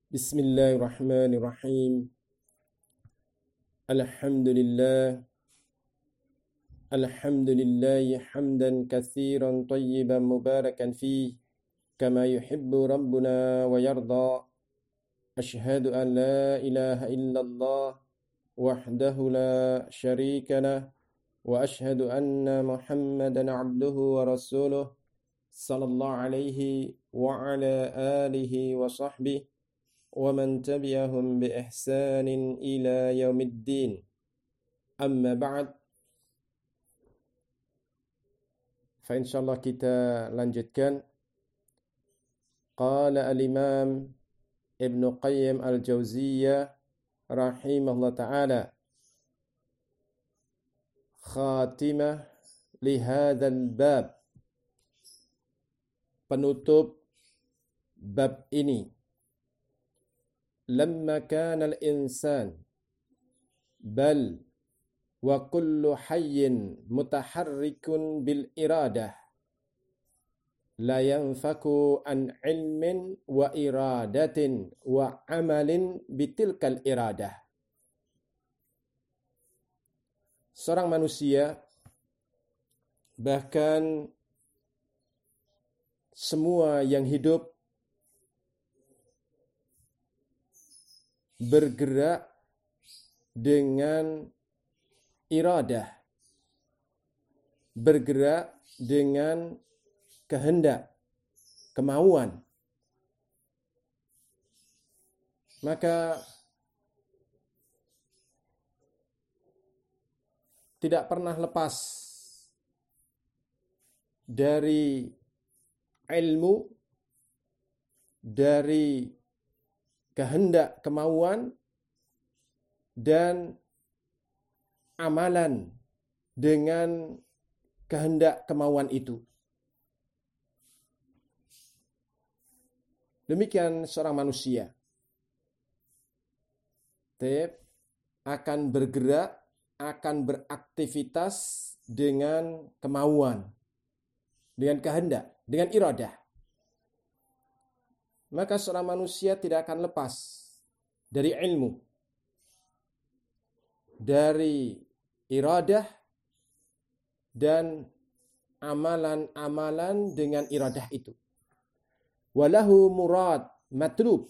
Bismillahirrahmanirrahim. Alhamdulillah. Alhamdulillahi hamdan katsiran tayyiban mubarakan fih kama yuhibbu rabbuna wa yarda. Ashhadu an la ilaha illallah wahdahu la syarika lah wa ashhadu anna Muhammadan abduhu wa rasuluh sallallahu alaihi wa ala alihi wa sahbihi wa man tabi'ahum bi ihsanin ila yaumiddin. Amma ba'd. Fa insyaallah kita lanjutkan. Qala al-Imam Ibn Qayyim al-Jauziyah rahimahullah ta'ala, khatimah li hadzal bab, penutup bab ini. Lamma kana al-insan bal wa kullu hayyin mutaharrikun bil iradah la yanfaku an ilmin wa iradatin wa amalin bitilkal iradah. Seorang manusia, bahkan semua yang hidup, bergerak dengan iradah, bergerak dengan kehendak, kemauan. Maka tidak pernah lepas dari ilmu, dari kehendak, kemauan, dan amalan dengan kehendak, kemauan itu. Demikian seorang manusia akan bergerak, akan beraktivitas dengan kemauan, dengan kehendak, dengan iradah. Maka seorang manusia tidak akan lepas dari ilmu, dari iradah, dan amalan-amalan dengan iradah itu. Walahu murad matlub.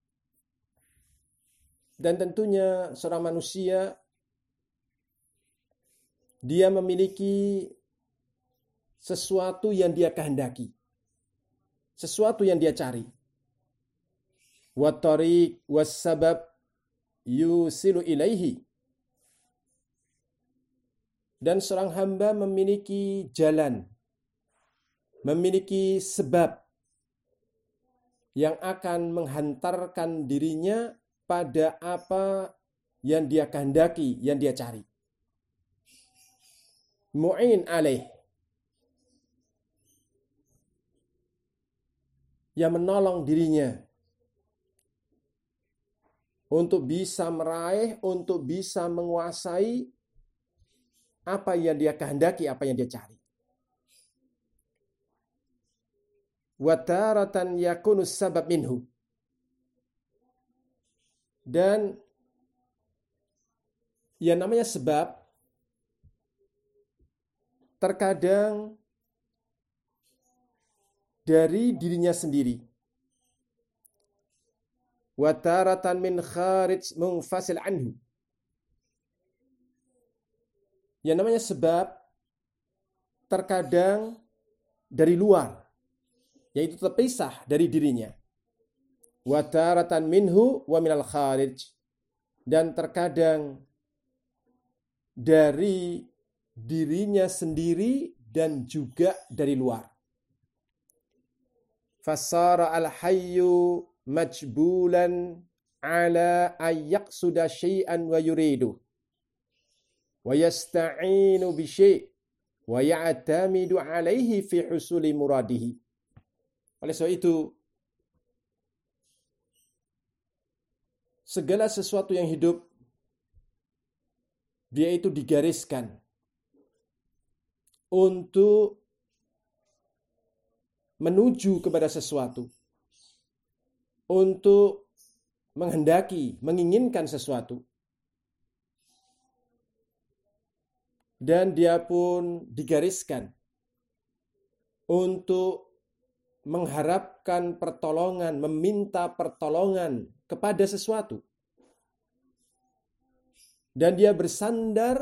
Dan tentunya seorang manusia, dia memiliki sesuatu yang dia kehendaki, sesuatu yang dia cari. Wa tariq was sabab yusilu ilaihi. Dan seorang hamba memiliki jalan, memiliki sebab yang akan menghantarkan dirinya pada apa yang dia kehendaki, yang dia cari. Mu'in alaih, yang menolong dirinya untuk bisa meraih, untuk bisa menguasai apa yang dia kehendaki, apa yang dia cari. Wa taratan yakunu sabab minhu. Dan yang namanya sebab terkadang dari dirinya sendiri. Wa taratan min kharij munfasil anhu. Yang namanya sebab terkadang dari luar, yaitu terpisah dari dirinya. Wa taratan minhu wa minal kharij. Dan terkadang dari dirinya sendiri dan juga dari luar. Fasara al-hayyu majbulan ala ayyaqsuda syai'an wa yuridu wa yasta'inu bi syai' wa ya'tamidu alaihi fi husuli muradihi. Oleh sebab itu, segala sesuatu yang hidup, dia itu digariskan untuk menuju kepada sesuatu, untuk menghendaki, menginginkan sesuatu. Dan dia pun digariskan untuk mengharapkan pertolongan, meminta pertolongan kepada sesuatu. Dan dia bersandar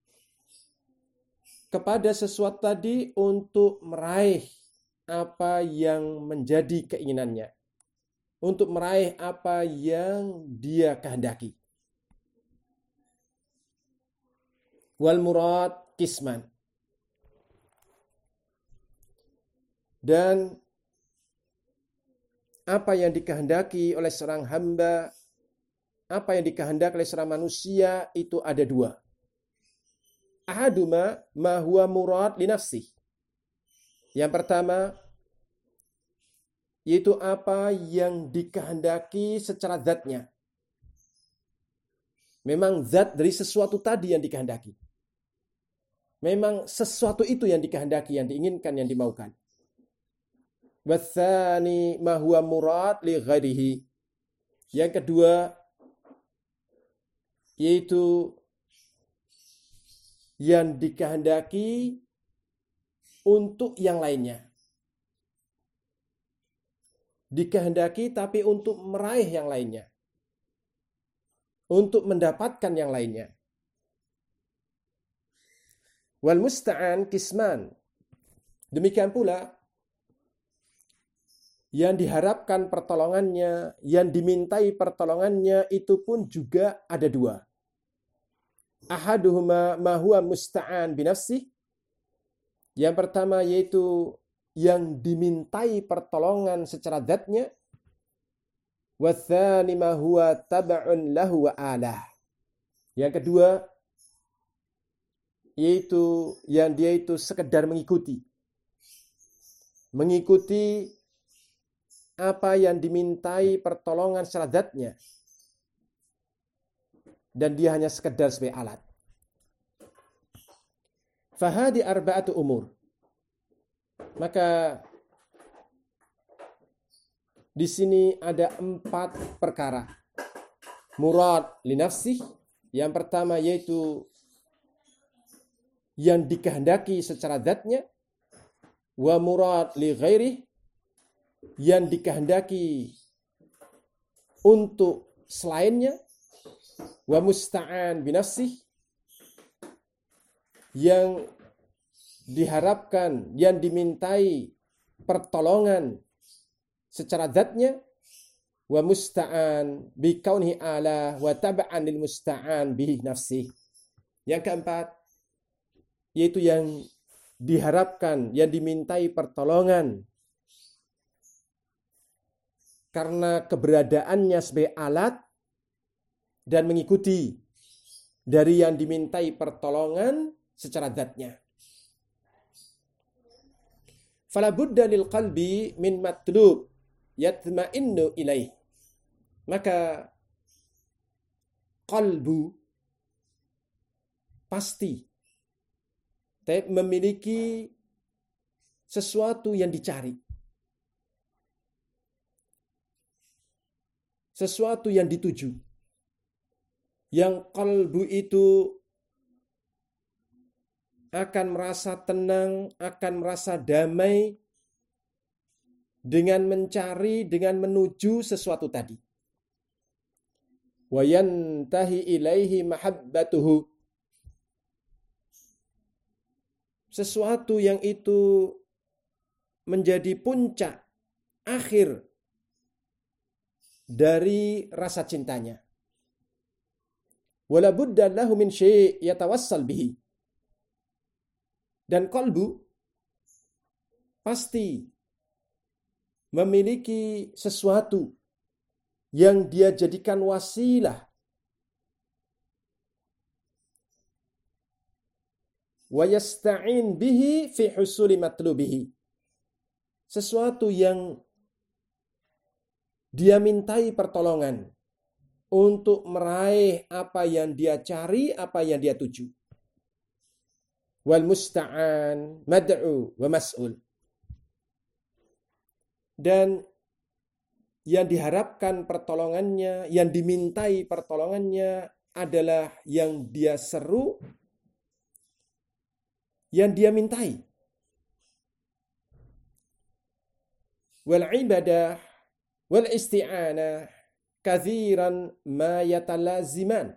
kepada sesuatu tadi untuk meraih apa yang menjadi keinginannya. Untuk meraih apa yang dia kehendaki. Wal murad kisman. Dan apa yang dikehendaki oleh seorang hamba, apa yang dikehendaki oleh seorang manusia itu ada dua. Ahaduma ma huwa murad li nafsih. Yang pertama yaitu apa yang dikehendaki secara zatnya. Memang zat dari sesuatu tadi yang dikehendaki. Memang sesuatu itu yang dikehendaki, yang diinginkan, yang dimaukan. Watsani ma huwa murad li ghairihi. Yang kedua yaitu yang dikehendaki untuk yang lainnya. Dikehendaki tapi untuk meraih yang lainnya. Untuk mendapatkan yang lainnya. Wal musta'an kisman. Demikian pula yang diharapkan pertolongannya, yang dimintai pertolongannya itu pun juga ada dua. Ahaduhuma ma huwa musta'an binafsih. Yang pertama yaitu yang dimintai pertolongan secara zatnya. Watsani ma huwa tab'un lahu wa alah. Yang kedua yaitu yang dia itu sekedar mengikuti. Mengikuti apa yang dimintai pertolongan secara zatnya. Dan dia hanya sekedar sebagai alat. Fahadi arba'atu umur. Maka di sini ada 4 perkara. Murad li nafsih. Yang pertama yaitu yang dikehendaki secara zatnya. Wa murad li ghairih. Yang dikehendaki untuk selainnya. Wa musta'an binafsih. Yang diharapkan, yang dimintai pertolongan secara zatnya. Wa musta'an bi kaunihi ala wa tab'an lil musta'an bihi nafsih. Yang keempat yaitu yang diharapkan, yang dimintai pertolongan karena keberadaannya sebagai alat dan mengikuti dari yang dimintai pertolongan secara zatnya. Fala budda lil qalbi min matlub yatma'innu ilaih. Maka qalbu pasti memiliki sesuatu yang dicari. Sesuatu yang dituju. Yang qalbu itu akan merasa tenang, akan merasa damai dengan mencari, dengan menuju sesuatu tadi. Wa yantahi ilaihi mahabbatuhu. Sesuatu yang itu menjadi puncak akhir dari rasa cintanya. Wala budda lahu min syai' yatawassal bihi. Dan qalbu pasti memiliki sesuatu yang dia jadikan wasilah. Wa yasta'in bihi fi husuli matlubihi. Sesuatu yang dia mintai pertolongan untuk meraih apa yang dia cari, apa yang dia tuju. Wal musta'an mad'u wa mas'ul. Dan yang diharapkan pertolongannya, yang dimintai pertolongannya adalah yang dia seru, yang dia mintai. Wal ibadah wal isti'anah kathiran ma yatalaziman.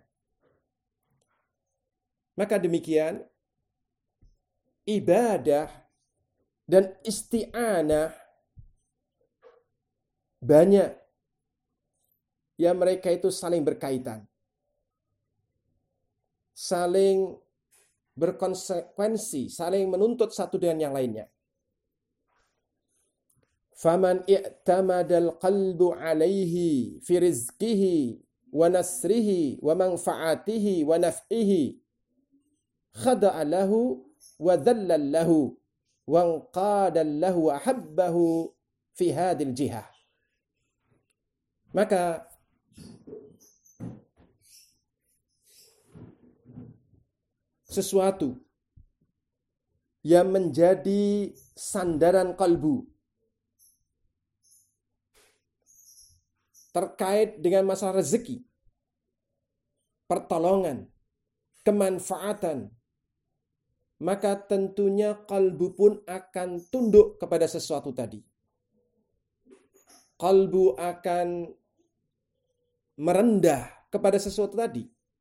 Maka demikian, ibadah dan isti'anah banyak yang mereka itu saling berkaitan, saling berkonsekuensi, saling menuntut satu dengan yang lainnya. Faman i'tamadal qalbu alaihi fi rizqihi wa nasrihi wa manfaatihi wa naf'ihi khada'a lahu wa dhallal lahu wa anqada lahu wa ahabbahu fi hadil jihah. Maka sesuatu yang menjadi sandaran kalbu terkait dengan masalah rezeki, pertolongan, kemanfaatan, maka tentunya kalbu pun akan tunduk kepada sesuatu tadi. Kalbu akan merendah kepada sesuatu tadi.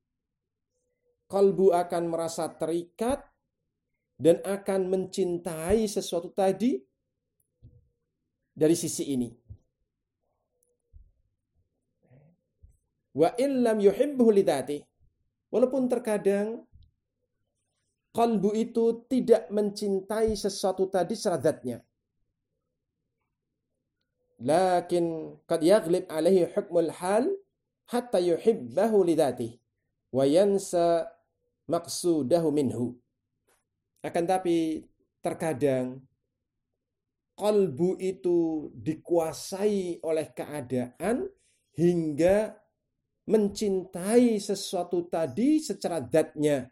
Kalbu akan merasa terikat dan akan mencintai sesuatu tadi dari sisi ini. Wa illam yuhibbuhu lidati. Walaupun terkadang kalbu itu tidak mencintai sesuatu tadi secara zatnya. Lakin qad yaghlib alaihi hukmul hal hatta yuhibbahu lidati wa yansa maqsudahu minhu. Akan tapi terkadang kalbu itu dikuasai oleh keadaan hingga mencintai sesuatu tadi secara zatnya.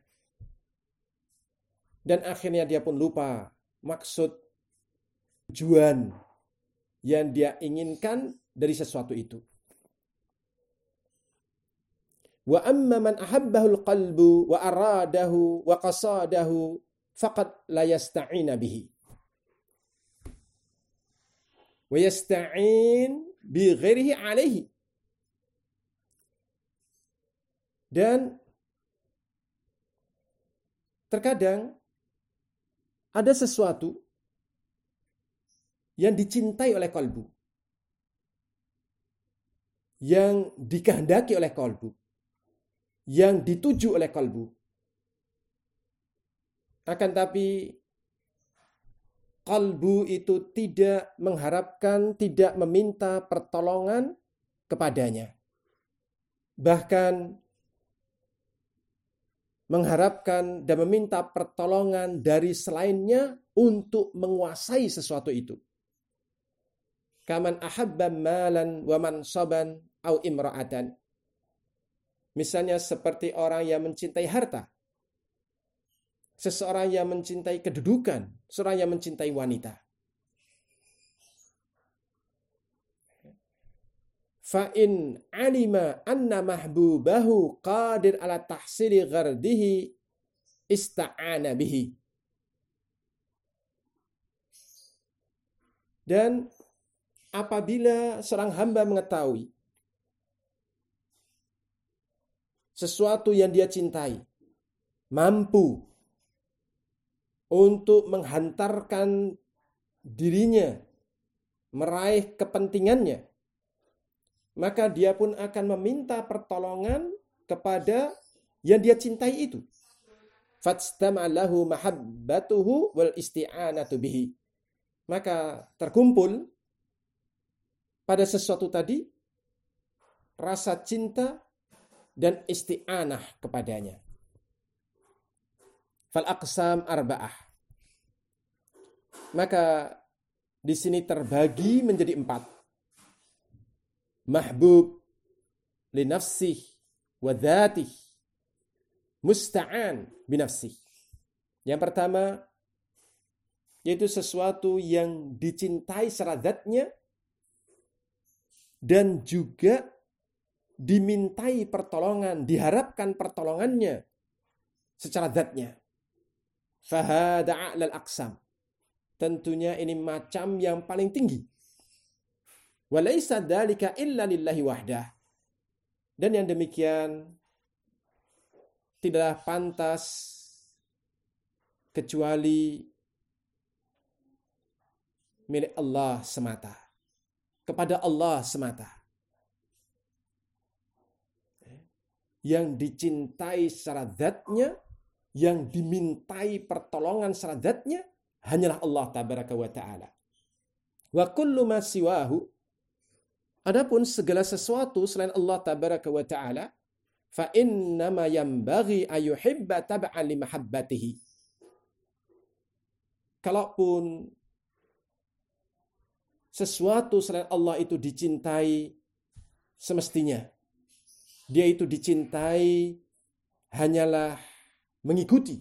Dan akhirnya dia pun lupa maksud tujuan yang dia inginkan dari sesuatu itu. Wa amma man ahabbahu al-qalbu wa aradahu wa qasadahu faqad la yasta'ina bihi. Wa yasta'in bi ghairihi alaihi. Dan terkadang ada sesuatu yang dicintai oleh kalbu, yang dikehendaki oleh kalbu, yang dituju oleh kalbu. Akan tapi kalbu itu tidak mengharapkan, tidak meminta pertolongan kepadanya. Bahkan mengharapkan dan meminta pertolongan dari selainnya untuk menguasai sesuatu itu. Kaman ahabba malan wa mansaban au imra'atan. Misalnya seperti orang yang mencintai harta. Seseorang yang mencintai kedudukan, seorang yang mencintai wanita. Fa in alima anna mahbubahu qadir ala tahsili ghardihi ista'ana bihi. Dan apabila seorang hamba mengetahui sesuatu yang dia cintai mampu untuk menghantarkan dirinya meraih kepentingannya, maka dia pun akan meminta pertolongan kepada yang dia cintai itu. Fatstama'alahu mahabbatuhu wal isti'anatu bihi. Maka terkumpul pada sesuatu tadi rasa cinta dan isti'anah kepadanya. Fal aqsam arba'ah. Maka di sini terbagi menjadi 4. Mahbub li nafsih wa dhatih, musta'an bi nafsih. Yang pertama yaitu sesuatu yang dicintai secara zatnya dan juga dimintai pertolongan, diharapkan pertolongannya secara zatnya. Fahada a'lal aqsam. Tentunya ini macam yang paling tinggi. Walaysa dzalika illa lillahi wahdah. Dan yang demikian tidaklah pantas kecuali milik Allah semata. Kepada Allah semata. Yang dicintai secara zatnya, yang dimintai pertolongan secara zatnya, hanyalah Allah tabaraka wa ta'ala. Wa kullu ma siwahu, adapun segala sesuatu selain Allah tabaraka wa ta'ala, fa innama yanbaghi ayuhibba tab'an li mahabbatihi. Kalaupun sesuatu selain Allah itu dicintai, semestinya dia itu dicintai hanyalah mengikuti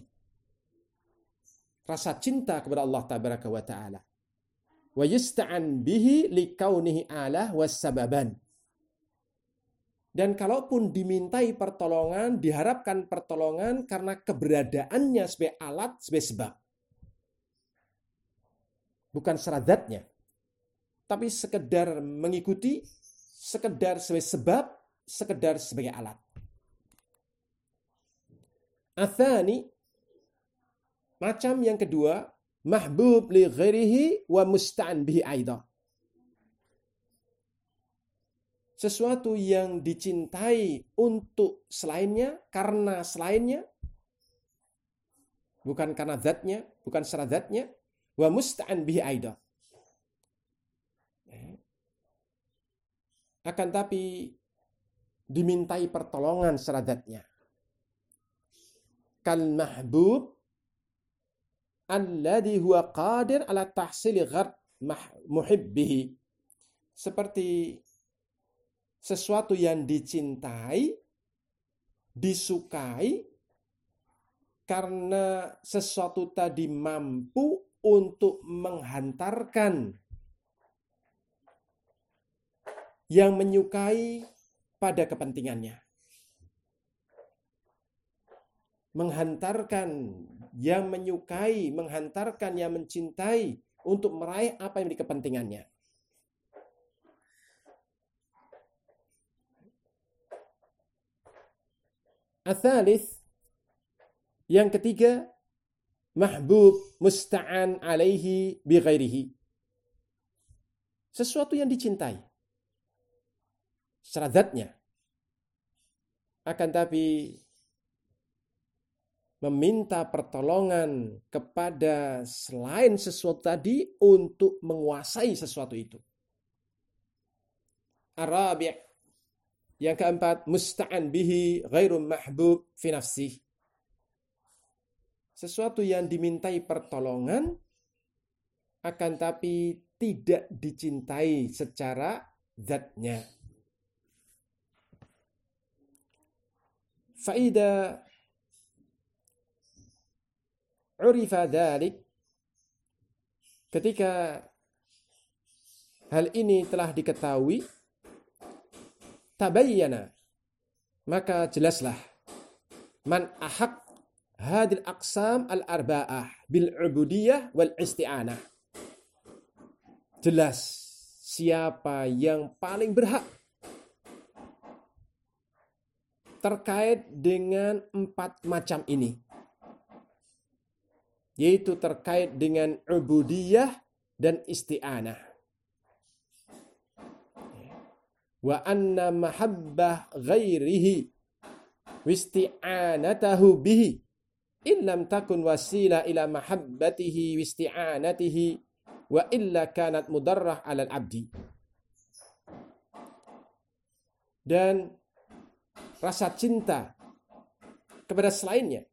rasa cinta kepada Allah tabaraka wa ta'ala. Wa yusta'an bihi likaunihi alah wassababan. Dan kalaupun dimintai pertolongan, diharapkan pertolongan karena keberadaannya sebagai alat, sebagai sebab. Bukan secara zatnya. Tapi sekedar mengikuti, sekedar sebagai sebab, sekedar sebagai alat. Athani, macam yang kedua, mahbub li ghairihi wa musta'an bihi aidan. Sesuatu yang dicintai untuk selainnya, karena selainnya, bukan karena zatnya, bukan secara zatnya, wa musta'an bihi aidan. Akan tapi dimintai pertolongan secara zatnya. Kal mahbub alladhi huwa qadir ala tahsili ghard muhibbihi. Seperti sesuatu yang dicintai, disukai, karena sesuatu tadi mampu untuk menghantarkan yang menyukai pada kepentingannya. Menghantarkan yang menyukai, menghantarkan yang mencintai untuk meraih apa yang menjadi kepentingannya. Atsalits, yang ketiga, mahbub musta'an alaihi bi ghairihi. Sesuatu yang dicintai secara zatnya. Akan tapi meminta pertolongan kepada selain sesuatu tadi untuk menguasai sesuatu itu. Arabi', yang keempat, musta'an bihi ghairu mahbub fi nafsih. Sesuatu yang dimintai pertolongan akan tapi tidak dicintai secara zatnya. Faida urifa dzalik, ketika hal ini telah diketahui, tabayyana, maka jelaslah, man ahaq hadil aqsam al-arba'ah bil ubudiyah wal isti'anah. Jelas siapa yang paling berhak terkait dengan 4 macam ini, yaitu terkait dengan ubudiyah dan isti'anah. Wa anna mahabbah ghairihi wisti'anatahu bihi illam takun wasila ila mahabbatihi wisti'anatihi wa illa kanat mudarrah 'alal abdi. Dan rasa cinta kepada selainnya,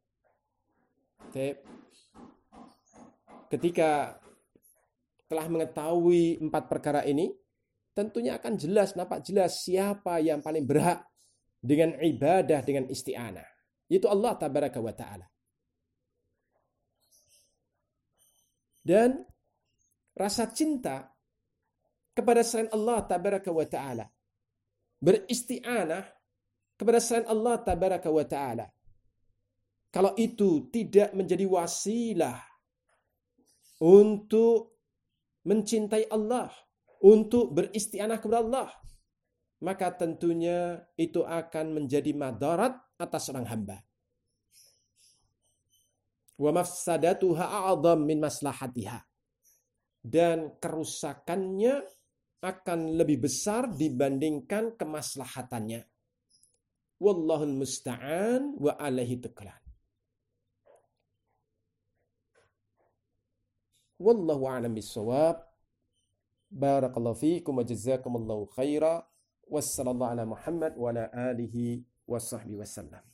ketika telah mengetahui 4 perkara ini, tentunya akan jelas, nampak jelas siapa yang paling berhak dengan ibadah, dengan isti'anah. Itu Allah tabaraka wa ta'ala. Dan rasa cinta kepada selain Allah tabaraka wa ta'ala beristi'anah kepada selain Allah tabaraka wa ta'ala, kalau itu tidak menjadi wasilah untuk mencintai Allah, untuk beristi'anah kepada Allah, maka tentunya itu akan menjadi madarat atas seorang hamba. Wa mafsadatuha a'zam min maslahatiha. Dan kerusakannya akan lebih besar dibandingkan kemaslahatannya. Wallahul musta'an wa alaihi tuklan. Wallahu a'lam bissawab. Barakallahu fiikum wa jazakumullahu khaira. Wassallallahu ala Muhammad wa ala alihi wa sahbihi wasallam.